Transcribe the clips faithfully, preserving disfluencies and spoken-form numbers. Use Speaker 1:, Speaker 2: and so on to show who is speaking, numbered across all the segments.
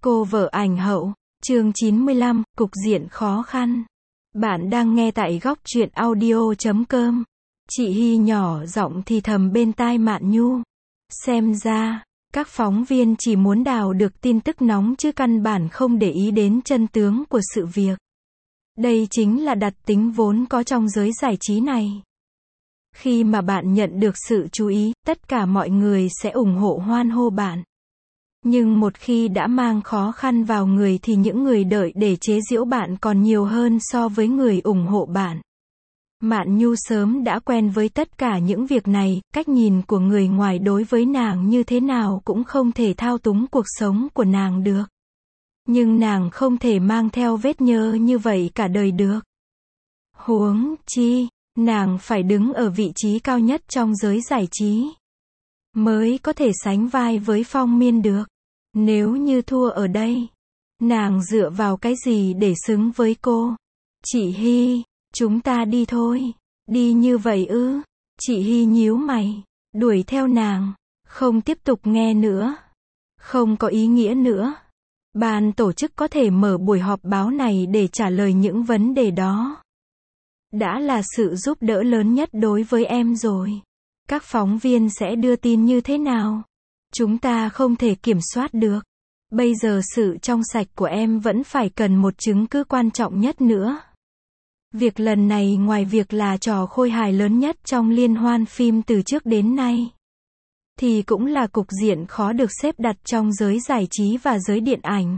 Speaker 1: Cô vợ ảnh hậu, chương chín mươi lăm, cục diện khó khăn. Bạn đang nghe tại góc truyện audio chấm com. Chị Hy nhỏ giọng thì thầm bên tai Mạn Nhu. Xem ra, các phóng viên chỉ muốn đào được tin tức nóng chứ căn bản không để ý đến chân tướng của sự việc. Đây chính là đặc tính vốn có trong giới giải trí này. Khi mà bạn nhận được sự chú ý, tất cả mọi người sẽ ủng hộ hoan hô bạn. Nhưng một khi đã mang khó khăn vào người thì những người đợi để chế giễu bạn còn nhiều hơn so với người ủng hộ bạn. Mạn Nhu sớm đã quen với tất cả những việc này, cách nhìn của người ngoài đối với nàng như thế nào cũng không thể thao túng cuộc sống của nàng được. Nhưng nàng không thể mang theo vết nhơ như vậy cả đời được. Huống chi, nàng phải đứng ở vị trí cao nhất trong giới giải trí, mới có thể sánh vai với Phong Miên được. Nếu như thua ở đây, nàng dựa vào cái gì để xứng với cô? Chị Hy, chúng ta đi thôi. Đi như vậy ư? Chị Hy nhíu mày, đuổi theo nàng. Không tiếp tục nghe nữa. Không có ý nghĩa nữa. Ban tổ chức có thể mở buổi họp báo này để trả lời những vấn đề đó. Đã là sự giúp đỡ lớn nhất đối với em rồi. Các phóng viên sẽ đưa tin như thế nào? Chúng ta không thể kiểm soát được. Bây giờ sự trong sạch của em vẫn phải cần một chứng cứ quan trọng nhất nữa. Việc lần này ngoài việc là trò khôi hài lớn nhất trong liên hoan phim từ trước đến nay, thì cũng là cục diện khó được xếp đặt trong giới giải trí và giới điện ảnh.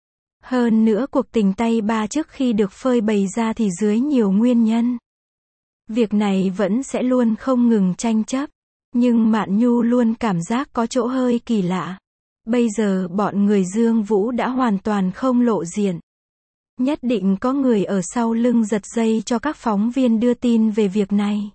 Speaker 1: Hơn nữa cuộc tình tay ba trước khi được phơi bày ra thì dưới nhiều nguyên nhân. Việc này vẫn sẽ luôn không ngừng tranh chấp. Nhưng Mạn Nhu luôn cảm giác có chỗ hơi kỳ lạ. Bây giờ bọn người Dương Vũ đã hoàn toàn không lộ diện. Nhất định có người ở sau lưng giật dây cho các phóng viên đưa tin về việc này.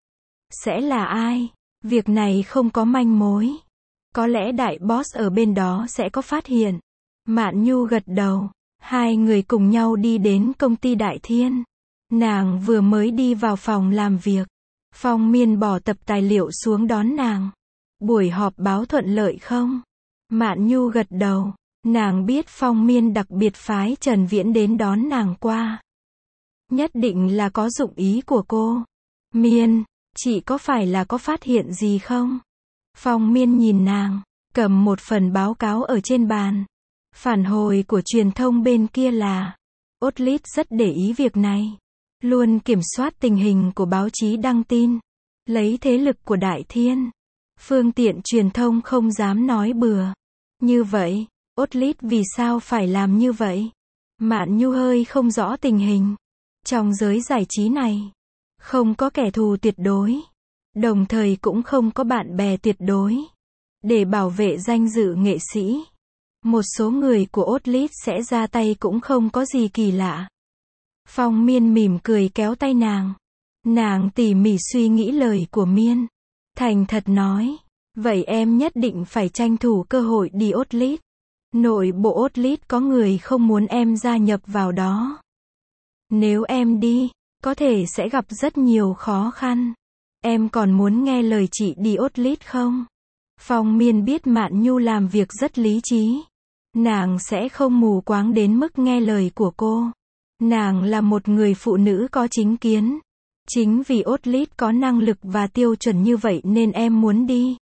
Speaker 1: Sẽ là ai? Việc này không có manh mối. Có lẽ đại boss ở bên đó sẽ có phát hiện. Mạn Nhu gật đầu. Hai người cùng nhau đi đến công ty Đại Thiên. Nàng vừa mới đi vào phòng làm việc. Phong Miên bỏ tập tài liệu xuống đón nàng. Buổi họp báo thuận lợi không? Mạn Nhu gật đầu. Nàng biết Phong Miên đặc biệt phái Trần Viễn đến đón nàng qua. Nhất định là có dụng ý của cô. Miên, chị có phải là có phát hiện gì không? Phong Miên nhìn nàng, cầm một phần báo cáo ở trên bàn. Phản hồi của truyền thông bên kia là, Otlit rất để ý việc này. Luôn kiểm soát tình hình của báo chí đăng tin. Lấy thế lực của Đại Thiên. Phương tiện truyền thông không dám nói bừa. Như vậy, Otlit vì sao phải làm như vậy? Mạn Nhu hơi không rõ tình hình. Trong giới giải trí này, không có kẻ thù tuyệt đối. Đồng thời cũng không có bạn bè tuyệt đối. Để bảo vệ danh dự nghệ sĩ, một số người của Otlit sẽ ra tay cũng không có gì kỳ lạ. Phong Miên mỉm cười kéo tay nàng. Nàng tỉ mỉ suy nghĩ lời của Miên. Thành thật nói. Vậy em nhất định phải tranh thủ cơ hội đi Otlit. Nội bộ Otlit có người không muốn em gia nhập vào đó. Nếu em đi, có thể sẽ gặp rất nhiều khó khăn. Em còn muốn nghe lời chị đi Otlit không? Phong Miên biết Mạn Nhu làm việc rất lý trí. Nàng sẽ không mù quáng đến mức nghe lời của cô. Nàng là một người phụ nữ có chính kiến. Chính vì Otlit có năng lực và tiêu chuẩn như vậy nên em muốn đi.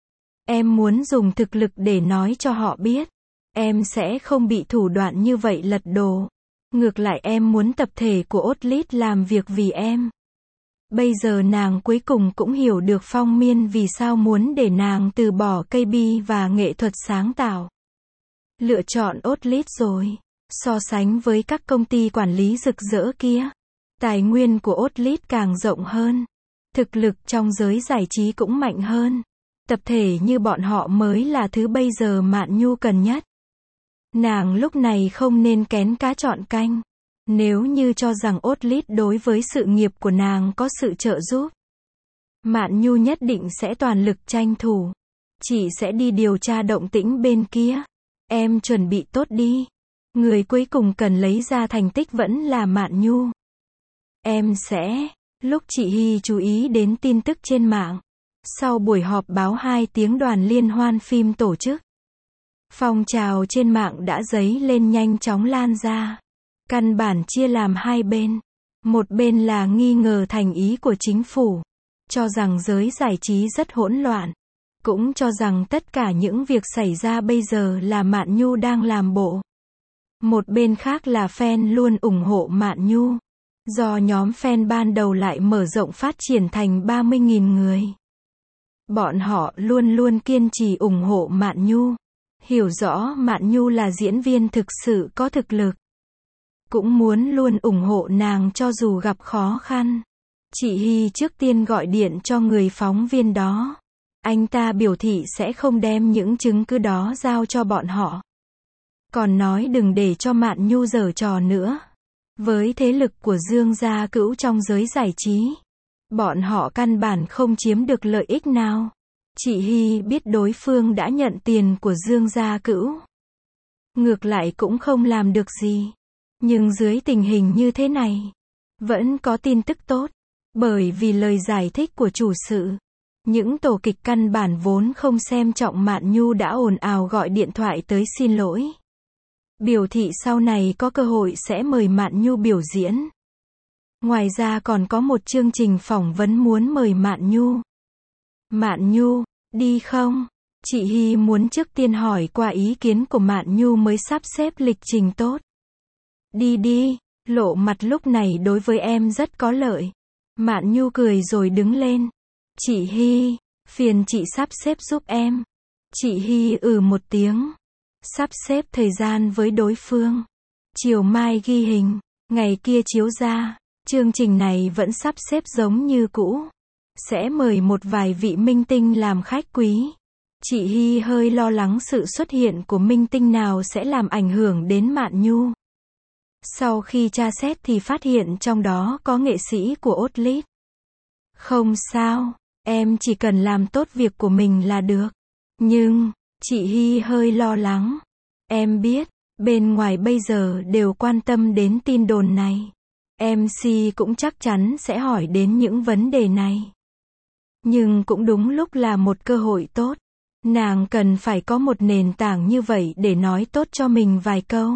Speaker 1: Em muốn dùng thực lực để nói cho họ biết. Em sẽ không bị thủ đoạn như vậy lật đổ. Ngược lại em muốn tập thể của Otlit làm việc vì em. Bây giờ nàng cuối cùng cũng hiểu được Phong Miên vì sao muốn để nàng từ bỏ ca pê và nghệ thuật sáng tạo. Lựa chọn Otlit rồi. So sánh với các công ty quản lý rực rỡ kia, tài nguyên của Otlit càng rộng hơn. Thực lực trong giới giải trí cũng mạnh hơn. Tập thể như bọn họ mới là thứ bây giờ Mạn Nhu cần nhất. Nàng lúc này không nên kén cá chọn canh. Nếu như cho rằng Otlit đối với sự nghiệp của nàng có sự trợ giúp, Mạn Nhu nhất định sẽ toàn lực tranh thủ. Chị sẽ đi điều tra động tĩnh bên kia. Em chuẩn bị tốt đi. Người cuối cùng cần lấy ra thành tích vẫn là Mạn Nhu. Em sẽ. Lúc chị Hy chú ý đến tin tức trên mạng. Sau buổi họp báo hai tiếng đoàn liên hoan phim tổ chức, Phong trào trên mạng đã dấy lên nhanh chóng lan ra. Căn bản chia làm hai bên. Một bên là nghi ngờ thành ý của chính phủ, cho rằng giới giải trí rất hỗn loạn, cũng cho rằng tất cả những việc xảy ra bây giờ là Mạn Nhu đang làm bộ. Một bên khác là fan luôn ủng hộ Mạn Nhu, do nhóm fan ban đầu lại mở rộng phát triển thành ba mươi nghìn người. Bọn họ luôn luôn kiên trì ủng hộ Mạn Nhu, hiểu rõ Mạn Nhu là diễn viên thực sự có thực lực, cũng muốn luôn ủng hộ nàng cho dù gặp khó khăn. Chị Hy trước tiên gọi điện cho người phóng viên đó. Anh ta biểu thị sẽ không đem những chứng cứ đó giao cho bọn họ. Còn nói đừng để cho Mạn Nhu giở trò nữa. Với thế lực của Dương Gia Cửu trong giới giải trí, bọn họ căn bản không chiếm được lợi ích nào. Chị Hy biết đối phương đã nhận tiền của Dương Gia Cửu, ngược lại cũng không làm được gì. Nhưng dưới tình hình như thế này, vẫn có tin tức tốt, bởi vì lời giải thích của chủ sự. Những tổ kịch căn bản vốn không xem trọng Mạn Nhu đã ồn ào gọi điện thoại tới xin lỗi, biểu thị sau này có cơ hội sẽ mời Mạn Nhu biểu diễn. Ngoài ra còn có một chương trình phỏng vấn muốn mời Mạn Nhu. Mạn Nhu, đi không? Chị Hy muốn trước tiên hỏi qua ý kiến của Mạn Nhu mới sắp xếp lịch trình tốt. Đi đi, lộ mặt lúc này đối với em rất có lợi. Mạn Nhu cười rồi đứng lên. Chị Hy, phiền chị sắp xếp giúp em. Chị Hy ừ một tiếng, sắp xếp thời gian với đối phương. Chiều mai ghi hình, ngày kia chiếu ra. Chương trình này vẫn sắp xếp giống như cũ, sẽ mời một vài vị minh tinh làm khách quý. Chị Hy hơi lo lắng sự xuất hiện của minh tinh nào sẽ làm ảnh hưởng đến Mạn Nhu. Sau khi tra xét thì phát hiện trong đó có nghệ sĩ của Otlit. Không sao, em chỉ cần làm tốt việc của mình là được. Nhưng, chị Hy hơi lo lắng. Em biết, bên ngoài bây giờ đều quan tâm đến tin đồn này. em xê cũng chắc chắn sẽ hỏi đến những vấn đề này. Nhưng cũng đúng lúc là một cơ hội tốt. Nàng cần phải có một nền tảng như vậy để nói tốt cho mình vài câu.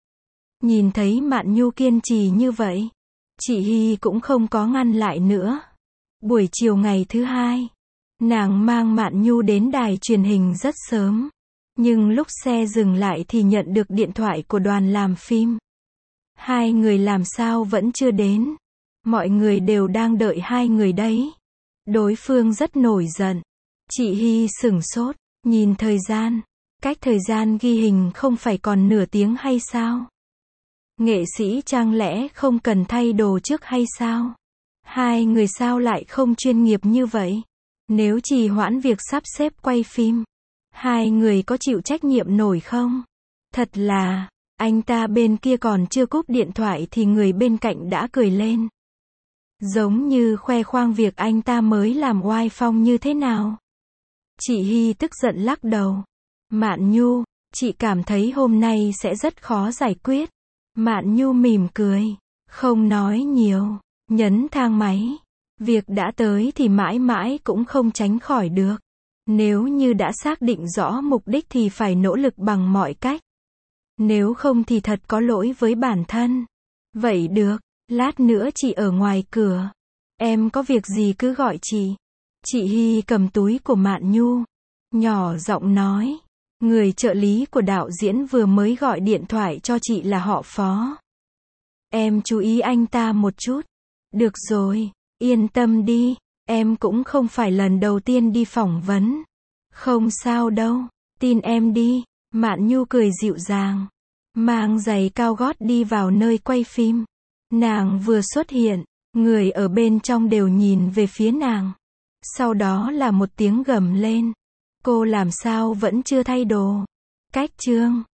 Speaker 1: Nhìn thấy Mạn Nhu kiên trì như vậy, chị Hy cũng không có ngăn lại nữa. Buổi chiều ngày thứ hai, nàng mang Mạn Nhu đến đài truyền hình rất sớm. Nhưng lúc xe dừng lại thì nhận được điện thoại của đoàn làm phim. Hai người làm sao vẫn chưa đến? Mọi người đều đang đợi hai người đấy. Đối phương rất nổi giận. Chị Hy sửng sốt, nhìn thời gian. Cách thời gian ghi hình không phải còn nửa tiếng hay sao? Nghệ sĩ chẳng lẽ không cần thay đồ trước hay sao? Hai người sao lại không chuyên nghiệp như vậy? Nếu trì hoãn việc sắp xếp quay phim, hai người có chịu trách nhiệm nổi không? Thật là, anh ta bên kia còn chưa cúp điện thoại thì người bên cạnh đã cười lên. Giống như khoe khoang việc anh ta mới làm oai phong như thế nào. Chị Hy tức giận lắc đầu. Mạn Nhu, chị cảm thấy hôm nay sẽ rất khó giải quyết. Mạn Nhu mỉm cười, không nói nhiều, nhấn thang máy. Việc đã tới thì mãi mãi cũng không tránh khỏi được. Nếu như đã xác định rõ mục đích thì phải nỗ lực bằng mọi cách. Nếu không thì thật có lỗi với bản thân. Vậy được, lát nữa chị ở ngoài cửa. Em có việc gì cứ gọi chị. Chị Hy cầm túi của Mạn Nhu, nhỏ giọng nói. Người trợ lý của đạo diễn vừa mới gọi điện thoại cho chị là họ Phó. Em chú ý anh ta một chút. Được rồi, yên tâm đi, em cũng không phải lần đầu tiên đi phỏng vấn. Không sao đâu, tin em đi. Mạn Nhu cười dịu dàng, mang giày cao gót đi vào nơi quay phim. Nàng vừa xuất hiện, người ở bên trong đều nhìn về phía nàng. Sau đó là một tiếng gầm lên. Cô làm sao vẫn chưa thay đồ? Cách chương